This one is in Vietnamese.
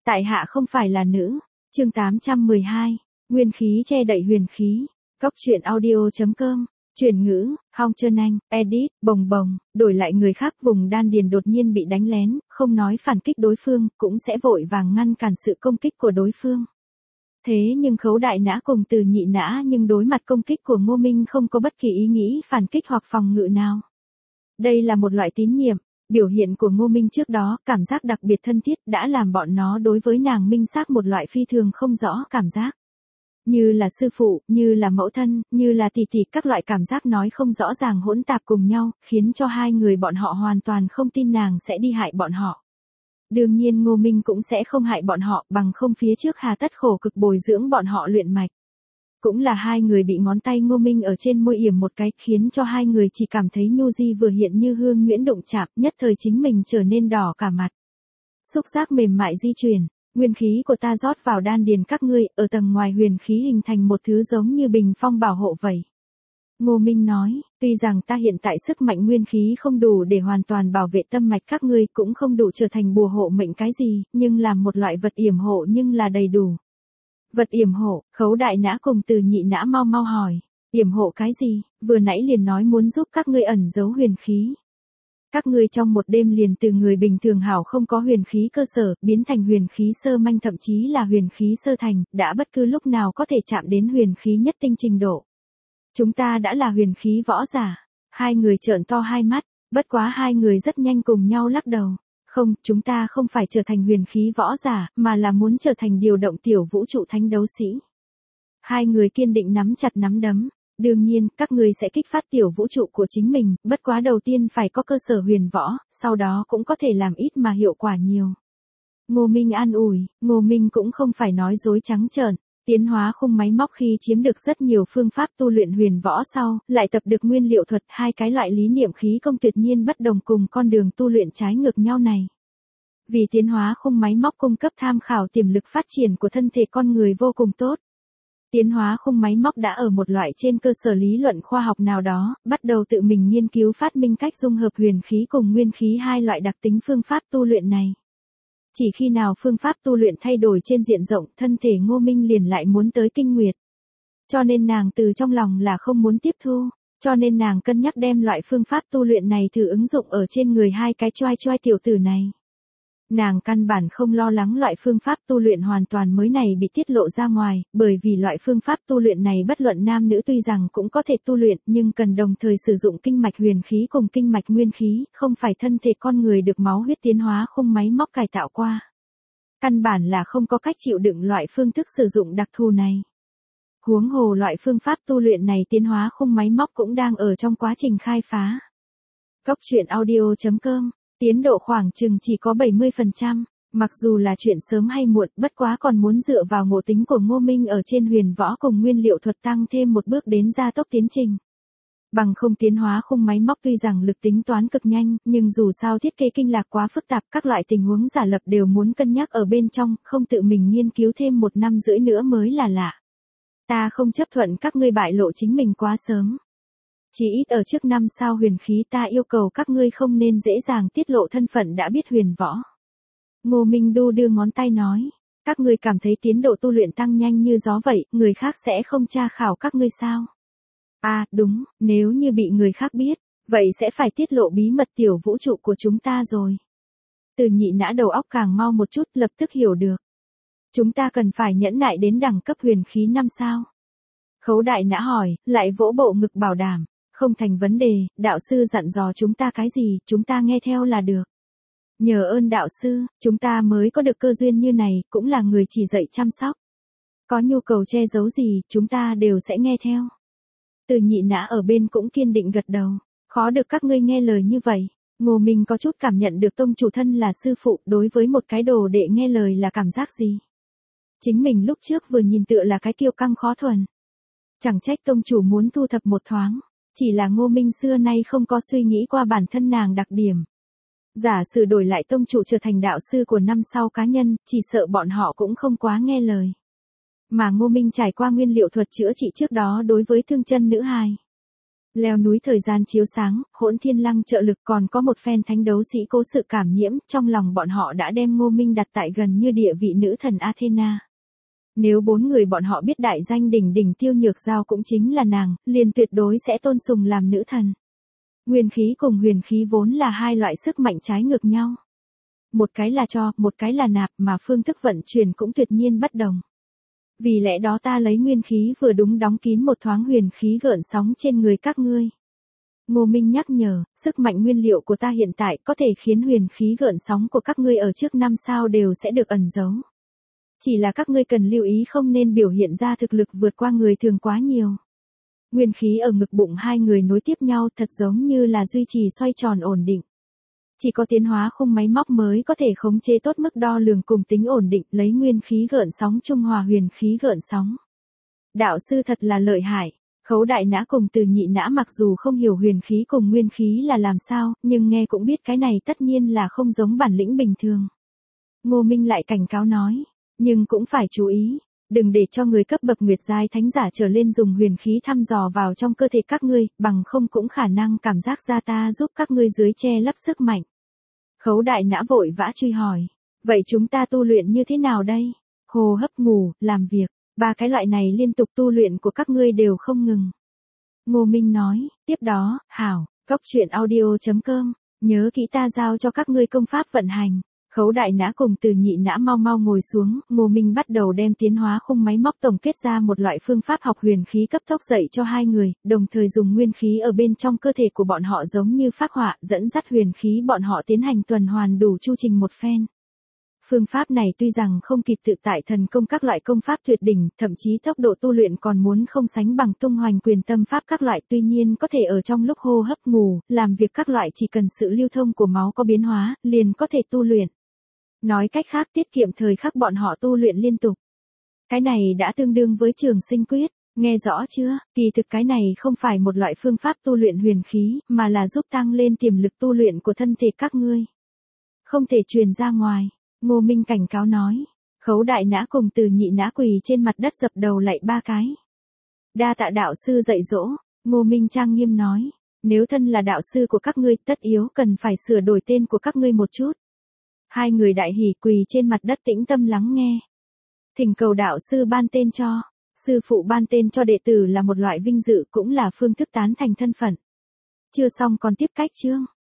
Tại hạ không phải là nữ. Chương 812. Nguyên khí che đậy huyền khí. Cóc truyện audio.com. Chuyển ngữ, Hong Trân Anh, edit, bồng bồng, đổi lại người khác vùng đan điền đột nhiên bị đánh lén, không nói phản kích đối phương, cũng sẽ vội vàng ngăn cản sự công kích của đối phương. Thế nhưng Khấu Đại Nã cùng Từ Nhị Nã nhưng đối mặt công kích của Ngô Minh không có bất kỳ ý nghĩ phản kích hoặc phòng ngự nào. Đây là một loại tín nhiệm, biểu hiện của Ngô Minh trước đó, cảm giác đặc biệt thân thiết đã làm bọn nó đối với nàng minh xác một loại phi thường không rõ cảm giác. Như là sư phụ, như là mẫu thân, như là tỷ tỷ, các loại cảm giác nói không rõ ràng hỗn tạp cùng nhau, khiến cho hai người bọn họ hoàn toàn không tin nàng sẽ đi hại bọn họ. Đương nhiên Ngô Minh cũng sẽ không hại bọn họ, bằng không phía trước hà tất khổ cực bồi dưỡng bọn họ luyện mạch. Cũng là hai người bị ngón tay Ngô Minh ở trên môi yểm một cái, khiến cho hai người chỉ cảm thấy nhu di vừa hiện như hương nhuyễn đụng chạm, nhất thời chính mình trở nên đỏ cả mặt. Xúc giác mềm mại di chuyển. Nguyên khí của ta rót vào đan điền các ngươi, ở tầng ngoài huyền khí hình thành một thứ giống như bình phong bảo hộ vậy. Ngô Minh nói, tuy rằng ta hiện tại sức mạnh nguyên khí không đủ để hoàn toàn bảo vệ tâm mạch các ngươi, cũng không đủ trở thành bùa hộ mệnh cái gì, nhưng làm một loại vật yểm hộ nhưng là đầy đủ. Vật yểm hộ, Khấu Đại Nã cùng Từ Nhị Nã mau mau hỏi, yểm hộ cái gì, vừa nãy liền nói muốn giúp các ngươi ẩn giấu huyền khí. Các ngươi trong một đêm liền từ người bình thường hảo không có huyền khí cơ sở, biến thành huyền khí sơ manh, thậm chí là huyền khí sơ thành, đã bất cứ lúc nào có thể chạm đến huyền khí nhất tinh trình độ. Chúng ta đã là huyền khí võ giả. Hai người trợn to hai mắt, bất quá hai người rất nhanh cùng nhau lắc đầu. Không, chúng ta không phải trở thành huyền khí võ giả, mà là muốn trở thành điều động tiểu vũ trụ thánh đấu sĩ. Hai người kiên định nắm chặt nắm đấm. Đương nhiên, các ngươi sẽ kích phát tiểu vũ trụ của chính mình, bất quá đầu tiên phải có cơ sở huyền võ, sau đó cũng có thể làm ít mà hiệu quả nhiều. Ngô Minh an ủi, Ngô Minh cũng không phải nói dối trắng trợn, tiến hóa khung máy móc khi chiếm được rất nhiều phương pháp tu luyện huyền võ sau, lại tập được nguyên liệu thuật, hai cái loại lý niệm khí công tuyệt nhiên bất đồng cùng con đường tu luyện trái ngược nhau này. Vì tiến hóa khung máy móc cung cấp tham khảo tiềm lực phát triển của thân thể con người vô cùng tốt. Tiến hóa khung máy móc đã ở một loại trên cơ sở lý luận khoa học nào đó, bắt đầu tự mình nghiên cứu phát minh cách dung hợp huyền khí cùng nguyên khí hai loại đặc tính phương pháp tu luyện này. Chỉ khi nào phương pháp tu luyện thay đổi trên diện rộng, thân thể Ngô Minh liền lại muốn tới kinh nguyệt. Cho nên nàng từ trong lòng là không muốn tiếp thu, cho nên nàng cân nhắc đem loại phương pháp tu luyện này thử ứng dụng ở trên người hai cái choai choai tiểu tử này. Nàng căn bản không lo lắng loại phương pháp tu luyện hoàn toàn mới này bị tiết lộ ra ngoài, bởi vì loại phương pháp tu luyện này bất luận nam nữ tuy rằng cũng có thể tu luyện, nhưng cần đồng thời sử dụng kinh mạch huyền khí cùng kinh mạch nguyên khí, không phải thân thể con người được máu huyết tiến hóa khung máy móc cải tạo qua. Căn bản là không có cách chịu đựng loại phương thức sử dụng đặc thù này. Huống hồ loại phương pháp tu luyện này tiến hóa khung máy móc cũng đang ở trong quá trình khai phá. Cóc truyện audio.com. Tiến độ khoảng chừng chỉ có 70%, mặc dù là chuyện sớm hay muộn, bất quá còn muốn dựa vào ngộ tính của Ngô Minh ở trên huyền võ cùng nguyên liệu thuật tăng thêm một bước đến gia tốc tiến trình. Bằng không tiến hóa khung máy móc tuy rằng lực tính toán cực nhanh, nhưng dù sao thiết kế kinh lạc quá phức tạp, các loại tình huống giả lập đều muốn cân nhắc ở bên trong, không tự mình nghiên cứu thêm 1 năm rưỡi nữa mới là lạ. Ta không chấp thuận các ngươi bại lộ chính mình quá sớm. Chỉ ít ở trước 5 sao huyền khí ta yêu cầu các ngươi không nên dễ dàng tiết lộ thân phận đã biết huyền võ. Ngô Minh đu đưa ngón tay nói, các ngươi cảm thấy tiến độ tu luyện tăng nhanh như gió vậy, người khác sẽ không tra khảo các ngươi sao? À, đúng, nếu như bị người khác biết, vậy sẽ phải tiết lộ bí mật tiểu vũ trụ của chúng ta rồi. Từ Nhị Nã đầu óc càng mau một chút, lập tức hiểu được. Chúng ta cần phải nhẫn nại đến đẳng cấp huyền khí 5 sao. Khấu Đại Nã hỏi, lại vỗ bộ ngực bảo đảm. Không thành vấn đề, đạo sư dặn dò chúng ta cái gì, chúng ta nghe theo là được. Nhờ ơn đạo sư, chúng ta mới có được cơ duyên như này, cũng là người chỉ dạy chăm sóc. Có nhu cầu che giấu gì, chúng ta đều sẽ nghe theo. Từ Nhị Nã ở bên cũng kiên định gật đầu. Khó được các ngươi nghe lời như vậy. Ngô Minh có chút cảm nhận được tông chủ thân là sư phụ, đối với một cái đồ đệ nghe lời là cảm giác gì. Chính mình lúc trước vừa nhìn tựa là cái kiêu căng khó thuần. Chẳng trách tông chủ muốn thu thập một thoáng. Chỉ là Ngô Minh xưa nay không có suy nghĩ qua bản thân nàng đặc điểm. Giả sử đổi lại tông chủ trở thành đạo sư của 5 sao cá nhân, chỉ sợ bọn họ cũng không quá nghe lời. Mà Ngô Minh trải qua nguyên liệu thuật chữa trị trước đó đối với thương chân nữ hài. Leo núi thời gian chiếu sáng, hỗn thiên lăng trợ lực, còn có một phen thánh đấu sĩ cố sự cảm nhiễm, trong lòng bọn họ đã đem Ngô Minh đặt tại gần như địa vị nữ thần Athena. Nếu 4 người bọn họ biết đại danh đỉnh đỉnh Tiêu Nhược Giao cũng chính là nàng, liền tuyệt đối sẽ tôn sùng làm nữ thần. Nguyên khí cùng huyền khí vốn là hai loại sức mạnh trái ngược nhau. Một cái là cho, một cái là nạp, mà phương thức vận chuyển cũng tuyệt nhiên bất đồng. Vì lẽ đó ta lấy nguyên khí vừa đúng đóng kín một thoáng huyền khí gợn sóng trên người các ngươi. Ngô Minh nhắc nhở, sức mạnh nguyên liệu của ta hiện tại có thể khiến huyền khí gợn sóng của các ngươi ở trước 5 sao đều sẽ được ẩn giấu. Chỉ là các ngươi cần lưu ý không nên biểu hiện ra thực lực vượt qua người thường quá nhiều. Nguyên khí ở ngực bụng hai người nối tiếp nhau thật giống như là duy trì xoay tròn ổn định. Chỉ có tiến hóa khung máy móc mới có thể khống chế tốt mức đo lường cùng tính ổn định, lấy nguyên khí gợn sóng trung hòa huyền khí gợn sóng. Đạo sư thật là lợi hại. Khấu Đại Nã cùng Từ Nhị Nã mặc dù không hiểu huyền khí cùng nguyên khí là làm sao, nhưng nghe cũng biết cái này tất nhiên là không giống bản lĩnh bình thường. Ngô Minh lại cảnh cáo nói, nhưng cũng phải chú ý, đừng để cho người cấp bậc nguyệt giai thánh giả trở lên dùng huyền khí thăm dò vào trong cơ thể các ngươi, bằng không cũng khả năng cảm giác ra ta giúp các ngươi dưới che lấp sức mạnh. Khấu Đại Nã vội vã truy hỏi, vậy chúng ta tu luyện như thế nào đây? Hô hấp, ngủ, làm việc, 3 cái loại này liên tục tu luyện của các ngươi đều không ngừng. Ngô Minh nói, tiếp đó, hảo, goctruyện.audio.com, nhớ kỹ ta giao cho các ngươi công pháp vận hành. Khấu Đại Nã cùng Từ Nhị Nã mau mau ngồi xuống, Ngô Minh bắt đầu đem tiến hóa khung máy móc tổng kết ra một loại phương pháp học huyền khí cấp tốc dạy cho hai người, đồng thời dùng nguyên khí ở bên trong cơ thể của bọn họ giống như phác họa, dẫn dắt huyền khí bọn họ tiến hành tuần hoàn đủ chu trình một phen. Phương pháp này tuy rằng không kịp tự tại thần công các loại công pháp tuyệt đỉnh, thậm chí tốc độ tu luyện còn muốn không sánh bằng tung hoành quyền tâm pháp các loại, tuy nhiên có thể ở trong lúc hô hấp, ngủ, làm việc các loại chỉ cần sự lưu thông của máu có biến hóa, liền có thể tu luyện. Nói cách khác tiết kiệm thời khắc bọn họ tu luyện liên tục. Cái này đã tương đương với trường sinh quyết, nghe rõ chưa? Kỳ thực cái này không phải một loại phương pháp tu luyện huyền khí, mà là giúp tăng lên tiềm lực tu luyện của thân thể các ngươi. Không thể truyền ra ngoài, Ngô Minh cảnh cáo nói. Khấu Đại Nã cùng Từ Nhị Nã quỳ trên mặt đất dập đầu lạy 3 cái. Đa tạ đạo sư dạy dỗ, Ngô Minh trang nghiêm nói, nếu thân là đạo sư của các ngươi tất yếu cần phải sửa đổi tên của các ngươi một chút. Hai người đại hỉ quỳ trên mặt đất tĩnh tâm lắng nghe. Thỉnh cầu đạo sư ban tên cho. Sư phụ ban tên cho đệ tử là một loại vinh dự cũng là phương thức tán thành thân phận. Chưa xong còn tiếp cách chương.